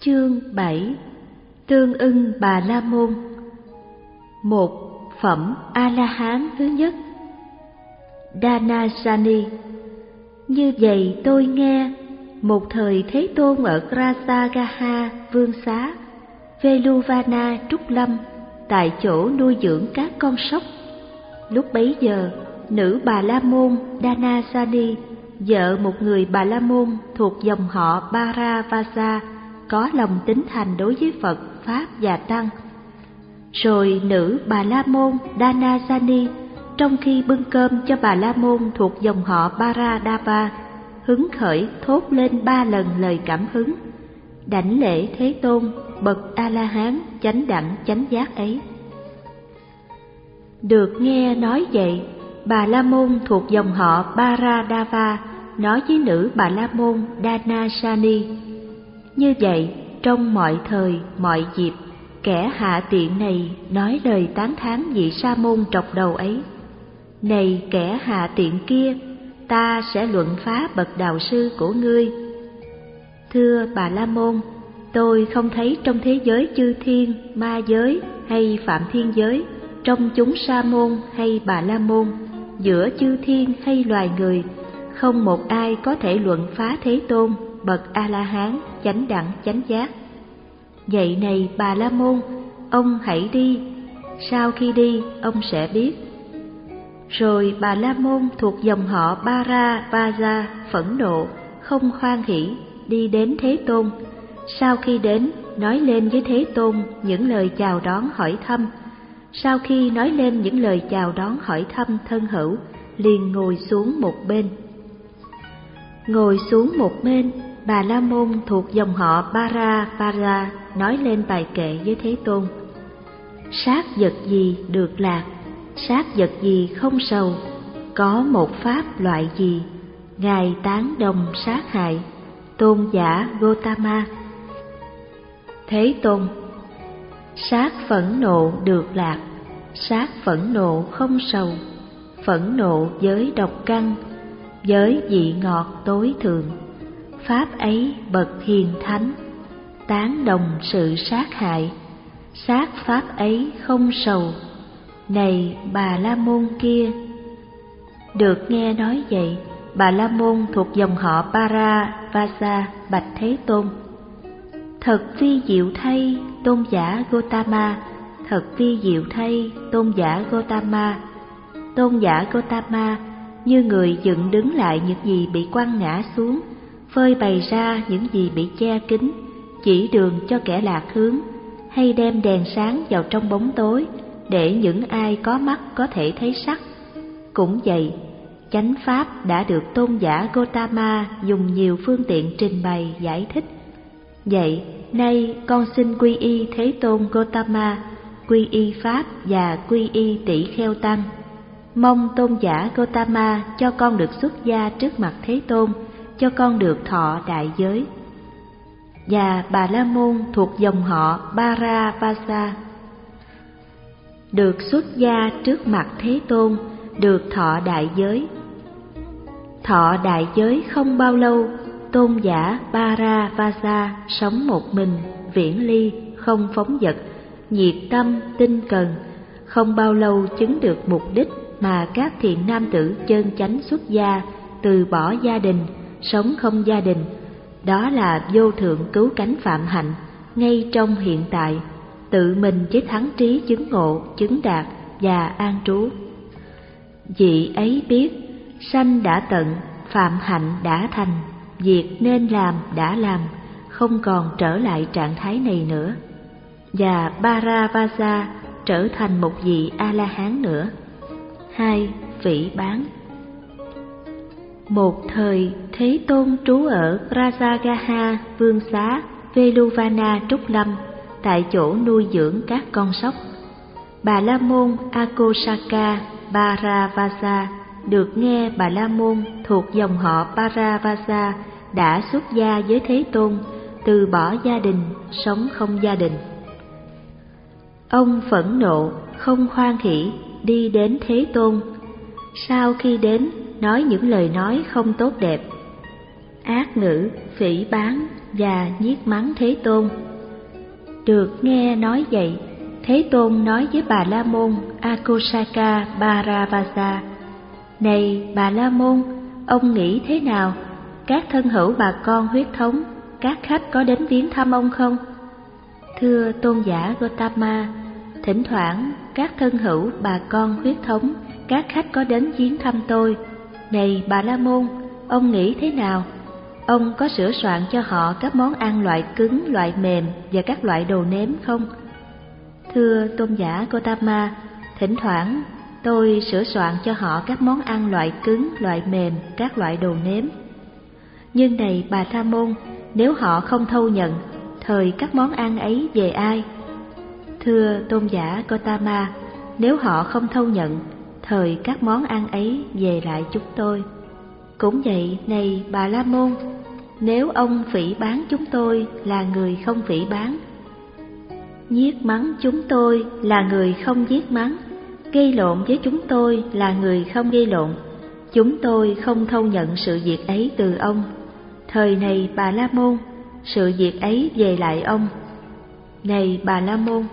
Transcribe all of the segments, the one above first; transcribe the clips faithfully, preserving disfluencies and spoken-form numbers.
Chương bảy. Tương ưng Bà La Môn. Một phẩm A-la-hán thứ nhất. Danasani. Như vậy tôi nghe, một thời Thế Tôn ở Grasagaha Vương Xá, Veluvana Trúc Lâm, tại chỗ nuôi dưỡng các con sóc. Lúc bấy giờ, nữ Bà La Môn Danasani, vợ một người Bà La Môn thuộc dòng họ Bharavasa, có lòng tín thành đối với Phật, Pháp và Tăng. Rồi nữ Bà La Môn Danasani, trong khi bưng cơm cho Bà La Môn thuộc dòng họ Bharadava, hứng khởi thốt lên ba lần lời cảm hứng, đảnh lễ Thế Tôn bậc A-la-hán chánh đẳng chánh giác ấy. Được nghe nói vậy, Bà La Môn thuộc dòng họ Bharadava nói với nữ Bà La Môn Danasani: như vậy, trong mọi thời, mọi dịp, kẻ hạ tiện này nói lời tán thán vị sa môn trọc đầu ấy. Này kẻ hạ tiện kia, ta sẽ luận phá bậc đạo sư của ngươi. Thưa Bà La Môn, tôi không thấy trong thế giới chư thiên, ma giới hay phạm thiên giới, trong chúng sa môn hay Bà La Môn, giữa chư thiên hay loài người, không một ai có thể luận phá Thế Tôn bậc A-la-hán chánh đẳng chánh giác. Vậy này Bà La Môn, ông hãy đi, sau khi đi ông sẽ biết. Rồi Bà La Môn thuộc dòng họ Bharavasa phẫn nộ, không hoan hỉ, đi đến Thế Tôn. Sau khi đến, nói lên với Thế Tôn những lời chào đón hỏi thăm. Sau khi nói lên những lời chào đón hỏi thăm thân hữu, liền ngồi xuống một bên. Ngồi xuống một bên, Bà La Môn thuộc dòng họ Bharavasa nói lên bài kệ với Thế Tôn. Sát vật gì được lạc, sát vật gì không sầu, có một pháp loại gì, Ngài tán đồng sát hại, tôn giả Gotama. Thế Tôn: sát phẫn nộ được lạc, sát phẫn nộ không sầu, phẫn nộ với độc căn, với vị ngọt tối thượng, pháp ấy bậc hiền thánh, tán đồng sự sát hại, sát pháp ấy không sầu. Này Bà La Môn kia. Được nghe nói vậy, Bà La Môn thuộc dòng họ Bharavasa bạch Thế Tôn: thật vi diệu thay tôn giả Gotama, thật vi diệu thay tôn giả Gotama. Tôn giả Gotama như người dựng đứng lại những gì bị quăng ngã xuống, phơi bày ra những gì bị che kín, chỉ đường cho kẻ lạc hướng, hay đem đèn sáng vào trong bóng tối để những ai có mắt có thể thấy sắc. Cũng vậy, chánh pháp đã được tôn giả Gotama dùng nhiều phương tiện trình bày giải thích. Vậy, nay con xin quy y Thế Tôn Gotama, quy y Pháp và quy y Tỷ Kheo Tăng. Mong tôn giả Gotama cho con được xuất gia trước mặt Thế Tôn, cho con được thọ đại giới. Và Bà La Môn thuộc dòng họ Bharavasa được xuất gia trước mặt Thế Tôn, được thọ đại giới. Thọ đại giới không bao lâu, tôn giả Bharavasa sống một mình, viễn ly, không phóng dật, nhiệt tâm, tinh cần. Không bao lâu chứng được mục đích mà các thiện nam tử chân chánh xuất gia, từ bỏ gia đình, sống không gia đình. Đó là vô thượng cứu cánh phạm hạnh, ngay trong hiện tại, tự mình với thắng trí chứng ngộ, chứng đạt và an trú. Vị ấy biết, sanh đã tận, phạm hạnh đã thành, việc nên làm đã làm, không còn trở lại trạng thái này nữa. Và Bharavasa trở thành một vị A-la-hán nữa. Hai. Phỉ báng. Một thời, Thế Tôn trú ở Rajagaha Vương Xá, Veluvana Trúc Lâm, tại chỗ nuôi dưỡng các con sóc. Bà La Môn Akosaka Bharavasa được nghe Bà La Môn thuộc dòng họ Bharavasa đã xuất gia với Thế Tôn, từ bỏ gia đình, sống không gia đình. Ông phẫn nộ, không hoan hỉ, đi đến Thế Tôn. Sau khi đến, nói những lời nói không tốt đẹp, ác ngữ, phỉ báng, và nhiếc mắng Thế Tôn. Được nghe nói vậy, Thế Tôn nói với Bà La Môn Akosaka Bharavasa: Này Bà La Môn, ông nghĩ thế nào? Các thân hữu bà con huyết thống, các khách có đến viếng thăm ông không? Thưa tôn giả Gotama, thỉnh thoảng các thân hữu bà con huyết thống, các khách có đến viếng thăm tôi. Này Bà La Môn, ông nghĩ thế nào? Ông có sửa soạn cho họ các món ăn loại cứng, loại mềm và các loại đồ nếm không? Thưa tôn giả Gotama, thỉnh thoảng tôi sửa soạn cho họ các món ăn loại cứng, loại mềm, các loại đồ nếm. Nhưng này Bà La Môn, nếu họ không thâu nhận, thời các món ăn ấy về ai? Thưa tôn giả Gotama, nếu họ không thâu nhận, thời các món ăn ấy về lại chúng tôi. Cũng vậy này Bà La Môn, nếu ông phỉ báng chúng tôi là người không phỉ báng, nhiếc mắng chúng tôi là người không nhiếc mắng, gây lộn với chúng tôi là người không gây lộn, chúng tôi không thâu nhận sự việc ấy từ ông. Thời này Bà La Môn, sự việc ấy về lại ông. Này Bà La Môn,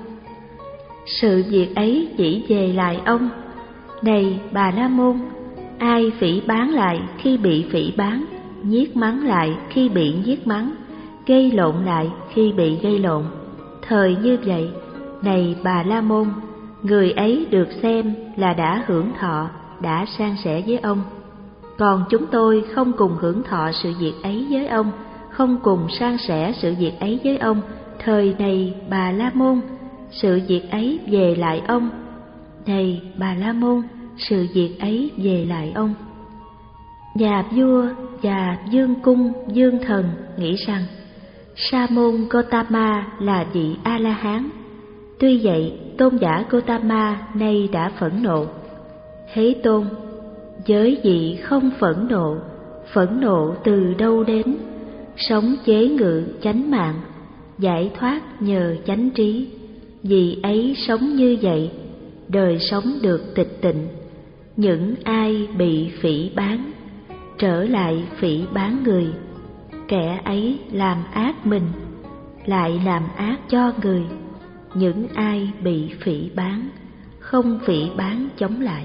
sự việc ấy chỉ về lại ông. Này Bà La Môn, ai phỉ báng lại khi bị phỉ báng, nhiếc mắng lại khi bị nhiếc mắng, gây lộn lại khi bị gây lộn, thời như vậy, này Bà La Môn, người ấy được xem là đã hưởng thọ, đã san sẻ với ông. Còn chúng tôi không cùng hưởng thọ sự việc ấy với ông, không cùng san sẻ sự việc ấy với ông. Thời này Bà La Môn, sự việc ấy về lại ông. Này Bà La Môn, sự việc ấy về lại ông. Nhà vua và vương cung vương thần nghĩ rằng Sa môn Gotama là vị A-la-hán. Tuy vậy, tôn giả Gotama nay đã phẫn nộ. Thế Tôn, với vị không phẫn nộ, phẫn nộ từ đâu đến? Sống chế ngự chánh mạng, giải thoát nhờ chánh trí. Vì ấy sống như vậy, đời sống được tịch tịnh. Những ai bị phỉ báng, trở lại phỉ báng người, kẻ ấy làm ác mình, lại làm ác cho người. Những ai bị phỉ báng, không phỉ báng chống lại,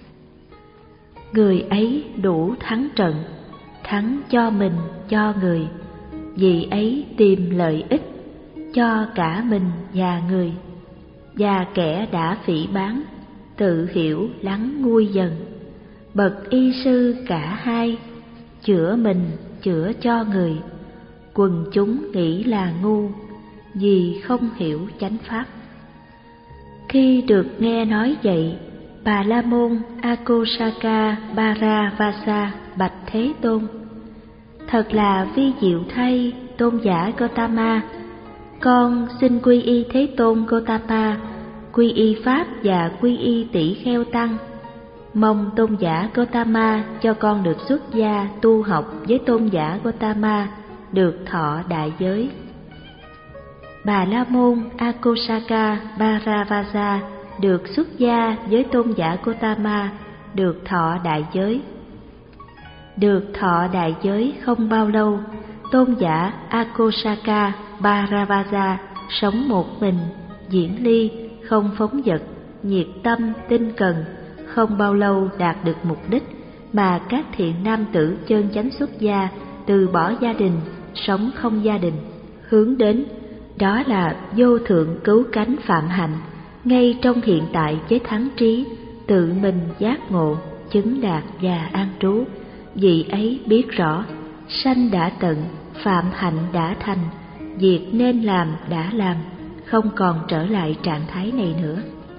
người ấy đủ thắng trận, thắng cho mình, cho người. Vì ấy tìm lợi ích cho cả mình và người. Và kẻ đã phỉ báng, tự hiểu lắng nguôi dần. Bậc y sư cả hai, chữa mình, chữa cho người. Quần chúng nghĩ là ngu, vì không hiểu chánh pháp. Khi được nghe nói vậy, Bà La Môn Akosaka Bharavasa bạch Thế Tôn: Thật là vi diệu thay, tôn giả Gotama. Con xin quy y Thế Tôn Gotama, quy y Pháp và quy y Tỷ Kheo Tăng. Mong tôn giả Gotama cho con được xuất gia tu học với tôn giả Gotama, được thọ đại giới. Bà La Môn Akosaka Bharavasa được xuất gia với tôn giả Gotama, được thọ đại giới. Được thọ đại giới không bao lâu, tôn giả Akosaka Bharavasa sống một mình, diễn ly, không phóng dật, nhiệt tâm, tinh cần. Không bao lâu đạt được mục đích mà các thiện nam tử chân chánh xuất gia, từ bỏ gia đình, sống không gia đình, hướng đến. Đó là vô thượng cứu cánh phạm hạnh, ngay trong hiện tại với thắng trí, tự mình giác ngộ, chứng đạt và an trú. Vì ấy biết rõ, sanh đã tận, phạm hạnh đã thành, việc nên làm đã làm, không còn trở lại trạng thái này nữa.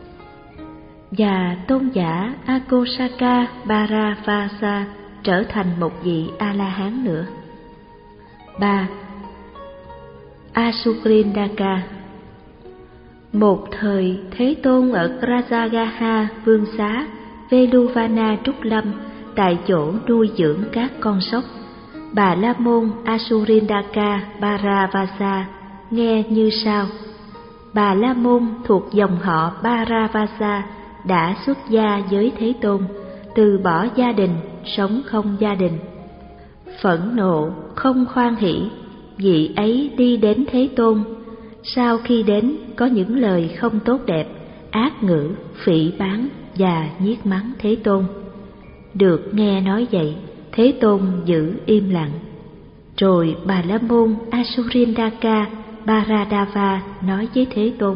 Và tôn giả Akosaka Bharavasa trở thành một vị A-la-hán nữa. ba. Asukrindaka. Một thời, Thế Tôn ở Rajagaha Vương Xá, Veluvana Trúc Lâm, tại chỗ nuôi dưỡng các con sóc. Bà La Môn Asurindaka Bharavasa nghe như sau: Bà La Môn thuộc dòng họ Bharavasa đã xuất gia với Thế Tôn, từ bỏ gia đình, sống không gia đình. Phẫn nộ, không hoan hỷ, vị ấy đi đến Thế Tôn. Sau khi đến có những lời không tốt đẹp, ác ngữ, phỉ báng và nhiếc mắng Thế Tôn. Được nghe nói vậy, Thế Tôn giữ im lặng. Rồi Bà La Môn Asurindaka Baradava nói với Thế Tôn: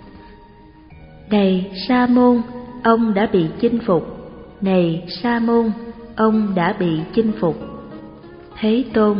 Này Sa môn, ông đã bị chinh phục. Này Sa môn, ông đã bị chinh phục. Thế Tôn: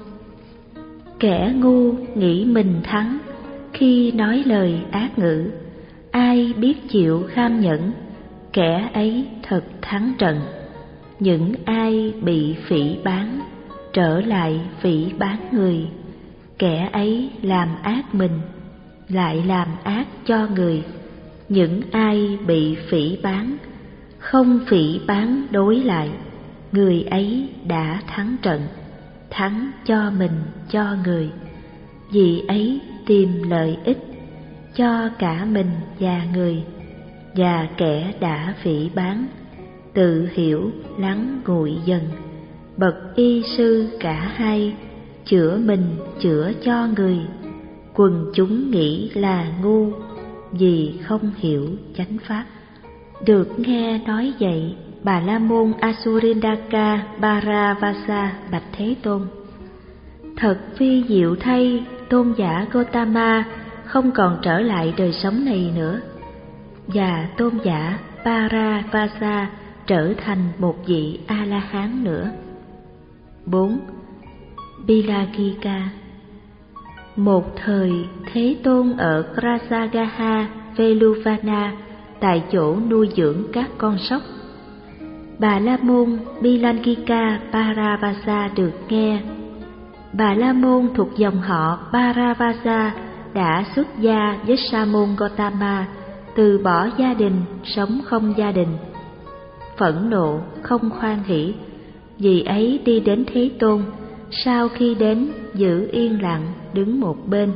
Kẻ ngu nghĩ mình thắng khi nói lời ác ngữ, ai biết chịu kham nhẫn, kẻ ấy thật thắng trận. Những ai bị phỉ báng trở lại phỉ báng người, kẻ ấy làm ác mình lại làm ác cho người. Những ai bị phỉ báng không phỉ báng đối lại, người ấy đã thắng trận, thắng cho mình cho người. Vì ấy tìm lợi ích cho cả mình và người, và kẻ đã phỉ báng tự hiểu lắng nguội dần. Bậc y sư cả hai chữa mình chữa cho người, quần chúng nghĩ là ngu vì không hiểu chánh pháp. Được nghe nói vậy, Bà La Môn Asurindaka Baravasa bạch Thế Tôn: Thật phi diệu thay, tôn giả Gotama không còn trở lại đời sống này nữa, và tôn giả Baravasa trở thành một vị A-la-hán nữa. bốn. Bilagika. Một thời, Thế Tôn ở Krasagaha, Veluvana, tại chỗ nuôi dưỡng các con sóc. Bà La Môn Bilagika Paravasa được nghe. Bà La Môn thuộc dòng họ Paravasa đã xuất gia với Sa môn Gotama, từ bỏ gia đình, sống không gia đình. Phẫn nộ, không hoan hỷ, vì ấy đi đến Thế Tôn. Sau khi đến, giữ yên lặng, đứng một bên.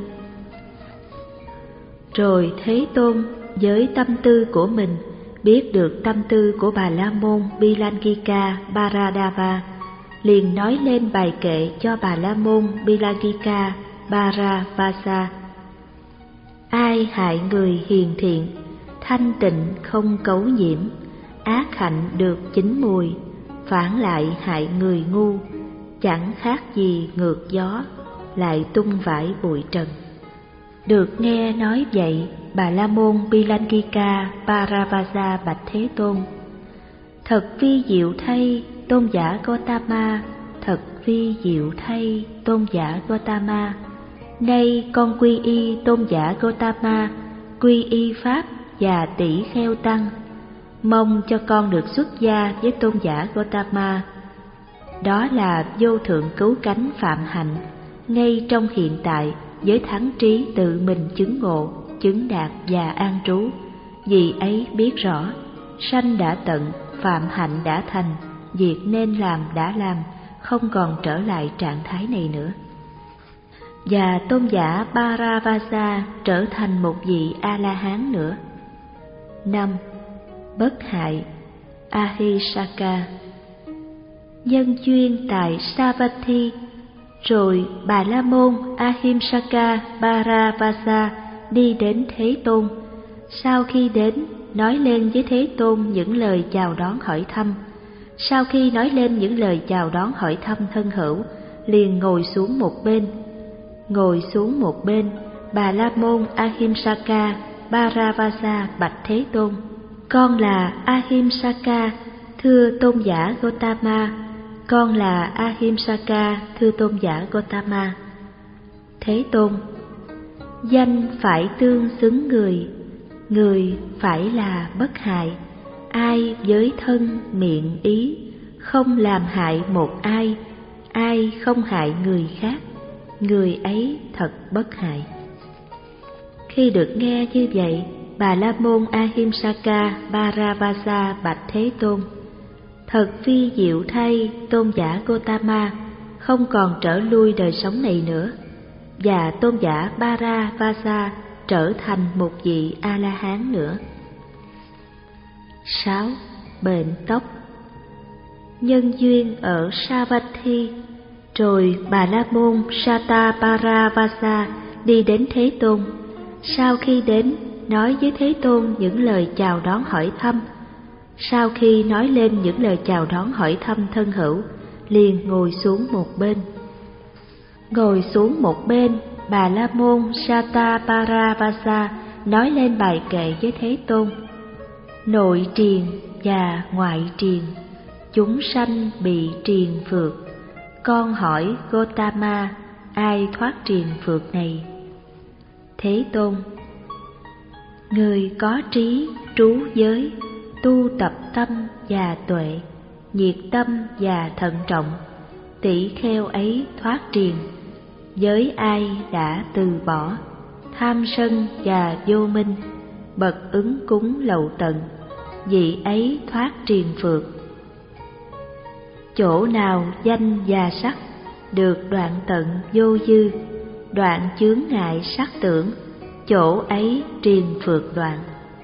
Rồi Thế Tôn với tâm tư của mình biết được tâm tư của Bà La Môn Bilagika Baradava, liền nói lên bài kệ cho Bà La Môn Bilagika Baravasa: Ai hại người hiền thiện, thanh tịnh không cấu nhiễm, ác hạnh được chín mùi, phản lại hại người ngu, chẳng khác gì ngược gió, lại tung vải bụi trần. Được nghe nói vậy, Bà La Môn Bilagika Paravasa bạch Thế Tôn: Thật vi diệu thay, tôn giả Gotama, thật vi diệu thay, tôn giả Gotama. Nay con quy y tôn giả Gotama, quy y pháp và tỷ kheo tăng, mong cho con được xuất gia với tôn giả Gotama. Đó là vô thượng cứu cánh phạm hạnh, ngay trong hiện tại, với thắng trí tự mình chứng ngộ, chứng đạt và an trú. Vì ấy biết rõ, sanh đã tận, phạm hạnh đã thành, việc nên làm đã làm, không còn trở lại trạng thái này nữa. Và tôn giả Paravasa trở thành một vị A-la-hán nữa. năm. Bất hại Ahisaka. Nhân duyên tại Savatthi, rồi Bà La Môn Ahimsaka Paravasa đi đến Thế Tôn. Sau khi đến, nói lên với Thế Tôn những lời chào đón hỏi thăm. Sau khi nói lên những lời chào đón hỏi thăm thân hữu, liền ngồi xuống một bên. Ngồi xuống một bên, Bà La Môn Ahimsaka Paravasa bạch Thế Tôn: Con là Ahimsaka, thưa tôn giả Gotama. Con là Ahimsaka, thưa tôn giả Gotama. Thế Tôn: Danh phải tương xứng người, người phải là bất hại. Ai với thân miệng ý, không làm hại một ai, ai không hại người khác, người ấy thật bất hại. Khi được nghe như vậy, Bà La Môn Ahimsaka Paravasa bạch Thế Tôn: Thật phi diệu thay, tôn giả Gotama không còn trở lui đời sống này nữa, và tôn giả Paravasa trở thành một vị A-la-hán nữa. sáu. Bệnh tóc. Nhân duyên ở Savatthi, Rồi Bà La Môn Sataparavasa đi đến Thế Tôn. Sau khi đến, nói với Thế Tôn những lời chào đón hỏi thăm. Sau khi nói lên những lời chào đón hỏi thăm thân hữu, liền ngồi xuống một bên. Ngồi xuống một bên, Bà La Môn Sataparavasa nói lên bài kệ với Thế Tôn. Nội triền và ngoại triền, chúng sanh bị triền phược. Con hỏi Gotama, ai thoát triền phược này? Thế Tôn: người có trí, trú giới, tu tập tâm và tuệ, nhiệt tâm và thận trọng, tỷ kheo ấy thoát triền. Với ai đã từ bỏ tham sân và vô minh, bậc ứng cúng lậu tận, vị ấy thoát triền phược. Chỗ nào danh và sắc được đoạn tận vô dư, đoạn chướng ngại sắc tưởng, chỗ ấy triền phược đoạn.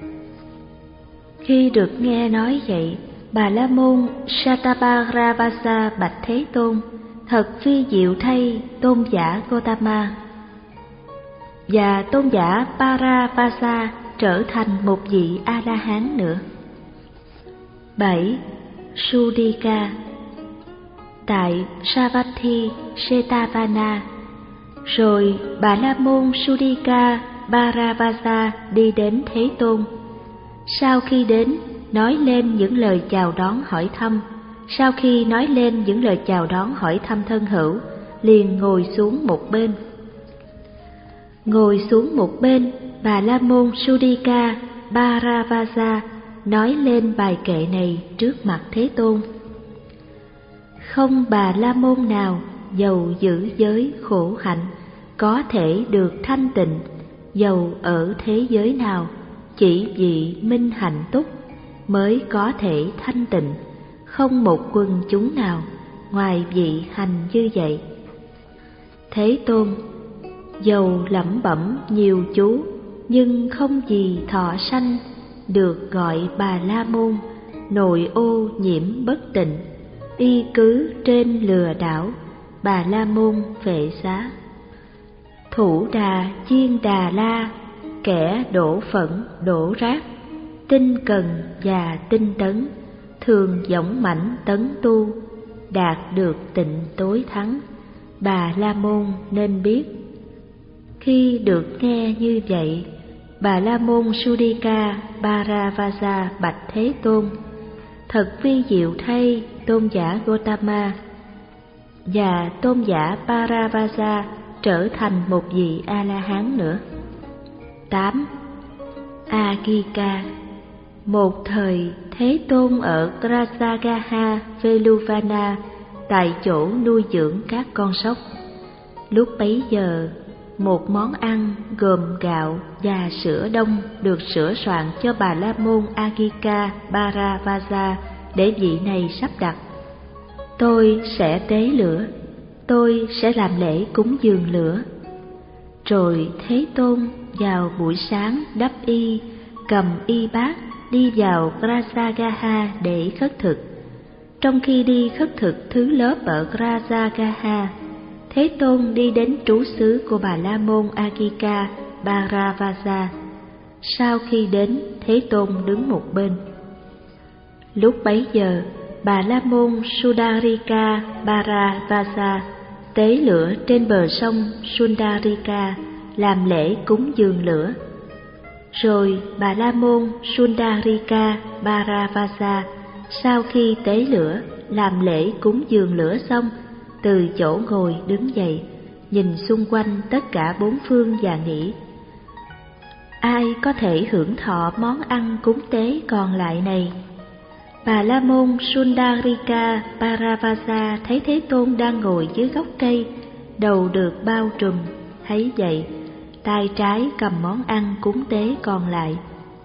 Khi được nghe nói vậy, Bà La Môn Sataparavasa bạch Thế Tôn: thật phi diệu thay, tôn giả Gotama. Và tôn giả Paravasa trở thành một vị A-la-hán nữa. bảy. Sudika. Tại Savatthi Setavana, rồi Bà La Môn Sudika Paravasa đi đến Thế Tôn. Sau khi đến, nói lên những lời chào đón hỏi thăm. Sau khi nói lên những lời chào đón hỏi thăm thân hữu, liền ngồi xuống một bên. Ngồi xuống một bên, Bà La Môn Sudika Paravasa nói lên bài kệ này trước mặt Thế Tôn. Không Bà La Môn nào dầu giữ giới khổ hạnh có thể được thanh tịnh, dầu ở thế giới nào, chỉ vì minh hạnh túc mới có thể thanh tịnh. Không một quần chúng nào ngoài vị hành như vậy. Thế Tôn: dầu lẩm bẩm nhiều chú, nhưng không gì thọ sanh, được gọi Bà La Môn, nội ô nhiễm bất tịnh, y cứ trên lừa đảo, Bà La Môn phệ xá. Thủ đà chiên đà la, kẻ đổ phẫn đổ rác, tinh cần và tinh tấn, thường dõng mãnh tấn tu, đạt được tịnh tối thắng, Bà La Môn nên biết. Khi được nghe như vậy, Bà La Môn Sudika Paravasa bạch Thế Tôn: thật vi diệu thay, tôn giả Gotama. Và tôn giả Paravasa trở thành một vị A-la-hán nữa. tám. Agika. Một thời, Thế Tôn ở Grasagaha Veluvana, tại chỗ nuôi dưỡng các con sóc. Lúc bấy giờ, một món ăn gồm gạo và sữa đông được sửa soạn cho Bà La Môn Agika Paravasa để vị này sắp đặt. Tôi sẽ tế lửa, tôi sẽ làm lễ cúng dường lửa. Rồi Thế Tôn vào buổi sáng đắp y, cầm y bát đi vào Grasagaha để khất thực. Trong khi đi khất thực thứ lớp ở Grasagaha, Thế Tôn đi đến trú xứ của Bà La Môn Agika Paravasa. Sau khi đến, Thế Tôn đứng một bên. Lúc bấy giờ, Bà La Môn Sundarika Paravasa tế lửa trên bờ sông Sundarika, làm lễ cúng dường lửa. Rồi Bà La Môn Sundarika Paravasa sau khi tế lửa, làm lễ cúng dường lửa xong, từ chỗ ngồi đứng dậy, nhìn xung quanh tất cả bốn phương và nghĩ: ai có thể hưởng thọ món ăn cúng tế còn lại này? Bà La Môn Sundarika Paravasa thấy Thế Tôn đang ngồi dưới gốc cây, đầu được bao trùm, thấy vậy, tay trái cầm món ăn cúng tế còn lại,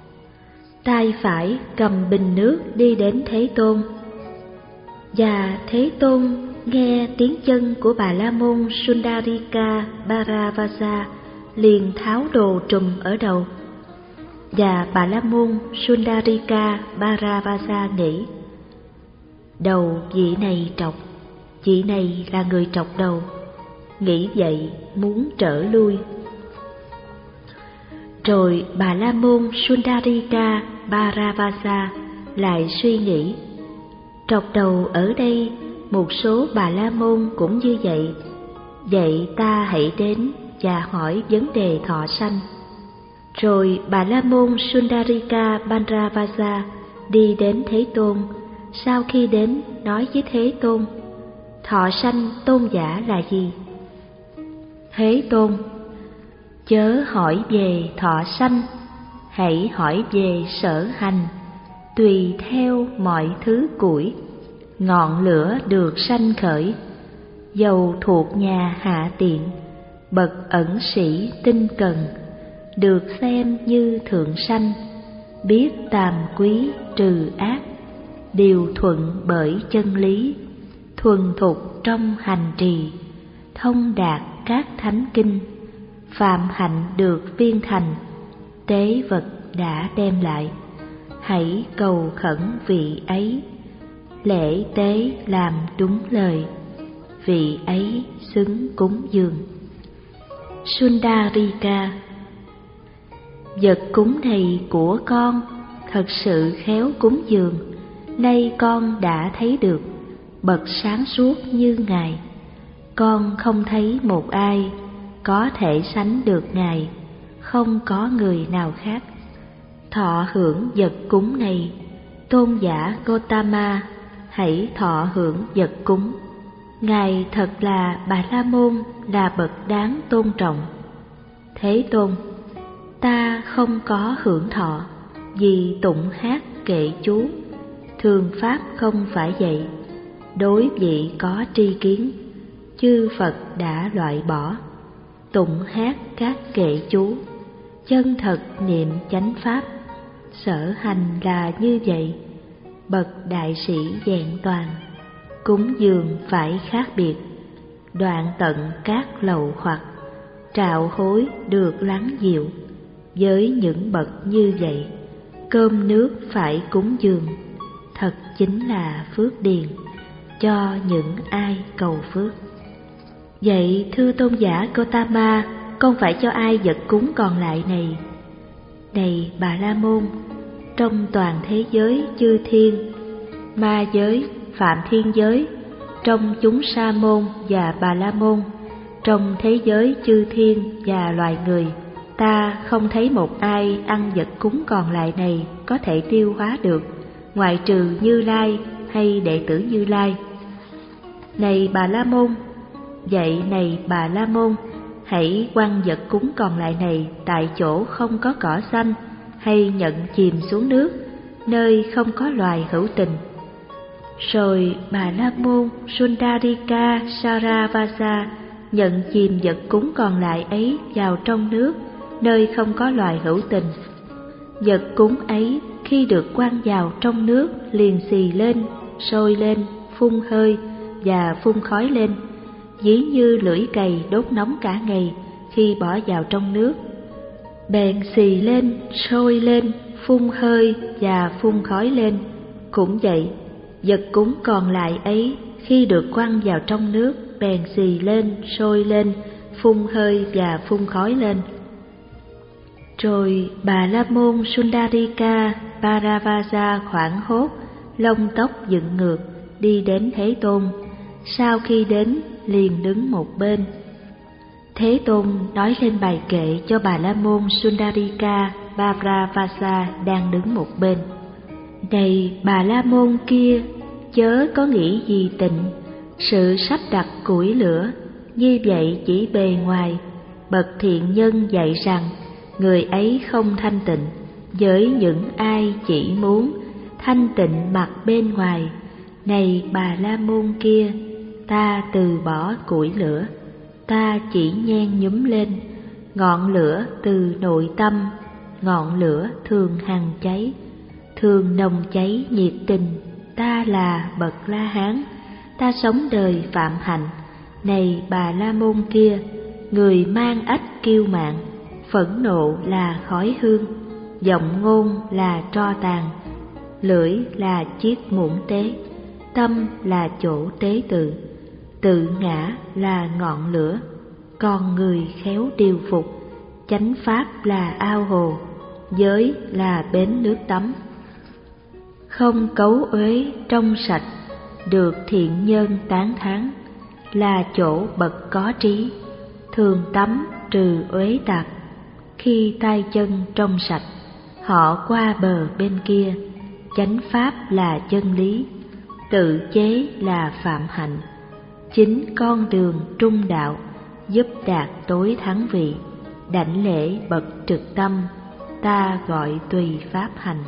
tay phải cầm bình nước đi đến Thế Tôn. Và Thế Tôn nghe tiếng chân của Bà La Môn Sundarika Paravasa, liền tháo đồ trùm ở đầu. Và Bà La Môn Sundarika Paravasa nghĩ: đầu vị này trọc, chị này là người trọc đầu. Nghĩ vậy muốn trở lui. Rồi Bà La Môn Sundarika Bharavasa lại suy nghĩ, trọc đầu ở đây một số Bà La Môn cũng như vậy, vậy ta hãy đến và hỏi vấn đề thọ sanh. Rồi Bà La Môn Sundarika Bharavasa đi đến Thế Tôn. Sau khi đến nói với Thế Tôn, thọ sanh tôn giả là gì? Thế Tôn: chớ hỏi về thọ sanh, hãy hỏi về sở hành. Tùy theo mọi thứ củi, ngọn lửa được sanh khởi. Dầu thuộc nhà hạ tiện, bậc ẩn sĩ tinh cần, được xem như thượng sanh. Biết tàm quý trừ ác, điều thuận bởi chân lý. Thuần thục trong hành trì, thông đạt các thánh kinh. Phạm hạnh được viên thành, tế vật đã đem lại. Hãy cầu khẩn vị ấy, lễ tế làm đúng lời. Vị ấy xứng cúng dường. Sundarika: vật cúng này của con thật sự khéo cúng dường. Nay con đã thấy được, bậc sáng suốt như Ngài. Con không thấy một ai có thể sánh được Ngài, không có người nào khác. Thọ hưởng vật cúng này, tôn giả Gotama, hãy thọ hưởng vật cúng. Ngài thật là Bà La Môn, là bậc đáng tôn trọng. Thế Tôn: ta không có hưởng thọ, vì tụng hát kệ chú. Thường pháp không phải vậy. Đối vị có tri kiến, chư Phật đã loại bỏ. Tụng hát các kệ chú, chân thật niệm chánh pháp. Sở hành là như vậy, bậc đại sĩ vẹn toàn. Cúng dường phải khác biệt, đoạn tận các lậu hoặc. Trạo hối được lắng dịu, với những bậc như vậy. Cơm nước phải cúng dường, thật chính là phước điền cho những ai cầu phước. Vậy thưa tôn giả Gotama, con phải cho ai vật cúng còn lại này? Này Bà La Môn, trong toàn thế giới chư thiên, ma giới, phạm thiên giới, trong chúng sa môn và Bà La Môn, trong thế giới chư thiên và loài người, ta không thấy một ai ăn vật cúng còn lại này có thể tiêu hóa được, ngoại trừ Như Lai hay đệ tử Như Lai. Này Bà La Môn, vậy này Bà La Môn, hãy quăng vật cúng còn lại này tại chỗ không có cỏ xanh, hay nhận chìm xuống nước, nơi không có loài hữu tình. Rồi Bà La Môn Sundarika Saravasa nhận chìm vật cúng còn lại ấy vào trong nước, nơi không có loài hữu tình. Vật cúng ấy khi được quăng vào trong nước liền xì lên, sôi lên, phun hơi và phun khói lên, ví như lưỡi cày đốt nóng cả ngày khi bỏ vào trong nước. Bèn xì lên, sôi lên, phun hơi và phun khói lên. Cũng vậy, vật cúng còn lại ấy khi được quăng vào trong nước bèn xì lên, sôi lên, phun hơi và phun khói lên. Rồi Bà La Môn Sundarika Bharavasa hoảng hốt, lông tóc dựng ngược, đi đến Thế Tôn. Sau khi đến, liền đứng một bên. Thế Tôn nói lên bài kệ cho Bà La Môn Sundarika Bharavasa đang đứng một bên. Này Bà La Môn kia, chớ có nghĩ gì tịnh, sự sắp đặt củi lửa, như vậy chỉ bề ngoài. Bậc thiện nhân dạy rằng, người ấy không thanh tịnh, với những ai chỉ muốn thanh tịnh mặt bên ngoài. Này Bà La Môn kia, ta từ bỏ củi lửa, ta chỉ nhen nhúm lên, ngọn lửa từ nội tâm, ngọn lửa thường hằng cháy, thường nồng cháy nhiệt tình. Ta là bậc La Hán, ta sống đời phạm hạnh. Này Bà La Môn kia, người mang ách kiêu mạn, phẫn nộ là khói hương, giọng ngôn là tro tàn, lưỡi là chiếc muỗng tế, tâm là chỗ tế tự. tự ngã là ngọn lửa, con người khéo điều phục, chánh pháp là ao hồ, giới là bến nước tắm. Không cấu uế trong sạch, được thiện nhân tán thán, là chỗ bậc có trí, thường tắm trừ uế tạp. Khi tay chân trong sạch, họ qua bờ bên kia, chánh pháp là chân lý, tự chế là phạm hạnh. Chính con đường trung đạo, giúp đạt tối thắng vị, đảnh lễ bậc trực tâm, ta gọi tùy pháp hành.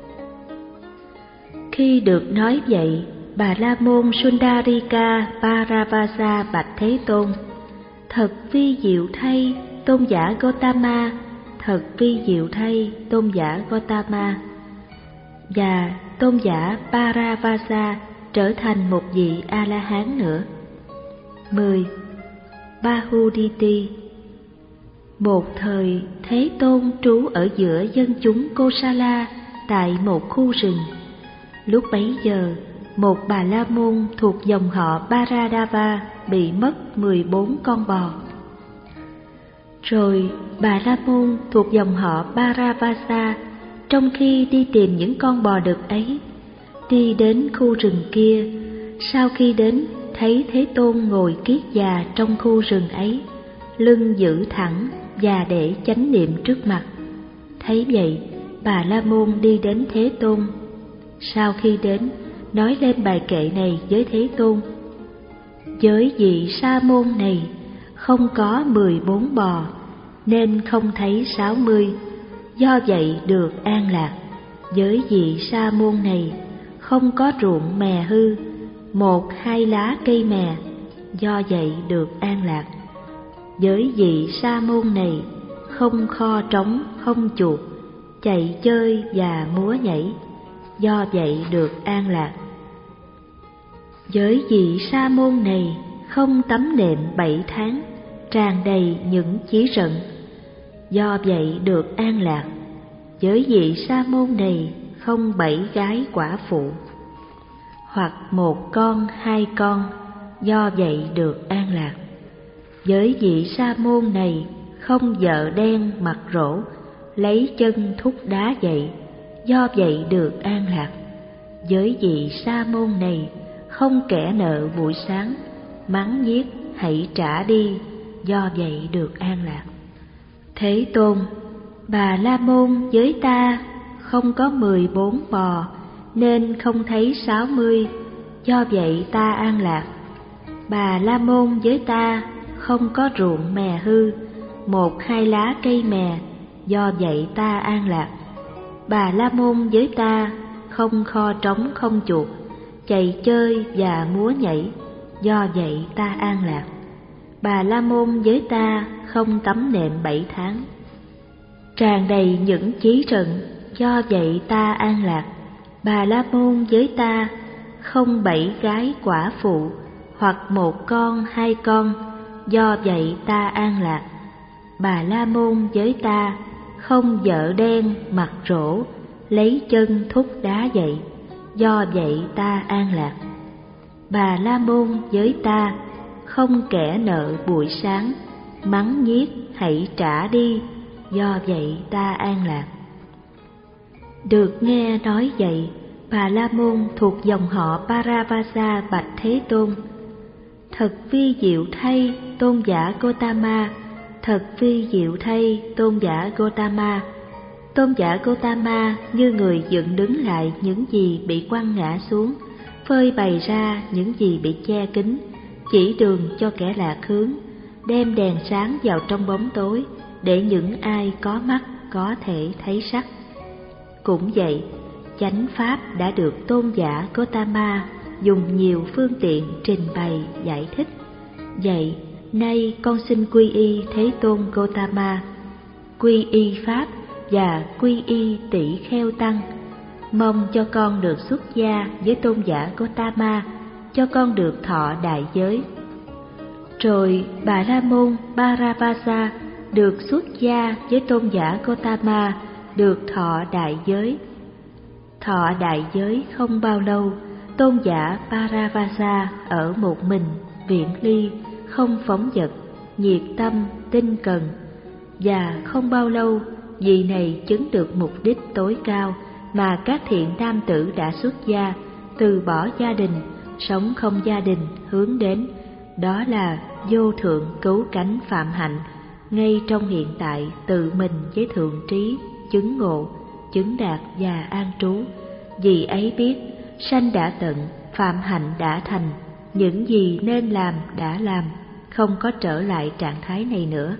Khi được nói vậy, Bà La Môn Sundarika Paravasa bạch Thế Tôn: thật vi diệu thay, tôn giả Gotama, thật vi diệu thay, tôn giả Gotama. Và tôn giả Paravasa trở thành một vị A-la-hán nữa. mười. Bahuditi. Một thời, Thế Tôn trú ở giữa dân chúng Kosala tại một khu rừng. Lúc bấy giờ, một Bà La Môn thuộc dòng họ Baradava bị mất mười bốn con bò. Rồi Bà La Môn thuộc dòng họ Baravasa, trong khi đi tìm những con bò đực ấy, đi đến khu rừng kia. Sau khi đến, thấy Thế Tôn ngồi kiết già trong khu rừng ấy, lưng giữ thẳng và để chánh niệm trước mặt. Thấy vậy, Bà La Môn đi đến Thế Tôn. Sau khi đến, nói lên bài kệ này với Thế Tôn: giới vị sa môn này không có mười bốn bò, nên không thấy sáu mươi, do vậy được an lạc. Giới vị sa môn này không có ruộng mè hư, một hai lá cây mè, do vậy được an lạc. Giới vị sa môn này không kho trống không chuột, chạy chơi và múa nhảy, do vậy được an lạc. Giới vị sa môn này không tắm nệm bảy tháng, tràn đầy những chí rận, do vậy được an lạc. Giới vị sa môn này không bảy gái quả phụ, hoặc một con hai con, do vậy được an lạc. Giới vị sa môn này không vợ đen mặt rỗ, lấy chân thúc đá dậy, do vậy được an lạc. Giới vị sa môn này không kẻ nợ buổi sáng, mắng giết hãy trả đi, do vậy được an lạc. Thế Tôn: Bà La Môn với ta không có mười bốn bò, nên không thấy sáu mươi, do vậy ta an lạc. Bà La Môn với ta không có ruộng mè hư, một hai lá cây mè, do vậy ta an lạc. Bà La Môn với ta không kho trống không chuột, chạy chơi và múa nhảy, do vậy ta an lạc. Bà La Môn với ta không tắm nệm bảy tháng, tràn đầy những chí rận, do vậy ta an lạc. Bà La Môn với ta không bảy gái quả phụ, hoặc một con hai con, do vậy ta an lạc. Bà La Môn với ta không vợ đen mặt rỗ, lấy chân thúc đá dậy, do vậy ta an lạc. Bà La Môn với ta không kẻ nợ buổi sáng, mắng nhiếc hãy trả đi, do vậy ta an lạc. Được nghe nói vậy, Bà La Môn thuộc dòng họ Paravasa bạch Thế Tôn: thật vi diệu thay, tôn giả Gotama, thật vi diệu thay, tôn giả Gotama. Tôn giả Gotama như người dựng đứng lại những gì bị quăng ngã xuống, phơi bày ra những gì bị che kín, chỉ đường cho kẻ lạc hướng, đem đèn sáng vào trong bóng tối, để những ai có mắt có thể thấy sắc. Cũng vậy, chánh pháp đã được tôn giả Gotama dùng nhiều phương tiện trình bày giải thích. Vậy, nay con xin quy y Thế Tôn Gotama, quy y pháp và quy y tỷ kheo tăng, mong cho con được xuất gia với tôn giả Gotama, cho con được thọ đại giới. Rồi Bà La Môn Paravasa được xuất gia với tôn giả Gotama, được thọ đại giới. Thọ đại giới không bao lâu, tôn giả Paravasa ở một mình viễn ly, không phóng dật, nhiệt tâm, tinh cần. Và không bao lâu, vị này chứng được mục đích tối cao mà các thiện nam tử đã xuất gia, từ bỏ gia đình, sống không gia đình hướng đến, đó là vô thượng cứu cánh phạm hạnh, ngay trong hiện tại tự mình với thượng trí, chứng ngộ, chứng đạt và an trú. Vì ấy biết, sanh đã tận, phạm hạnh đã thành, những gì nên làm đã làm, không có trở lại trạng thái này nữa.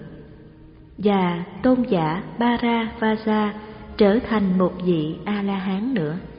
Và tôn giả Bharavaja trở thành một vị A-la-hán nữa.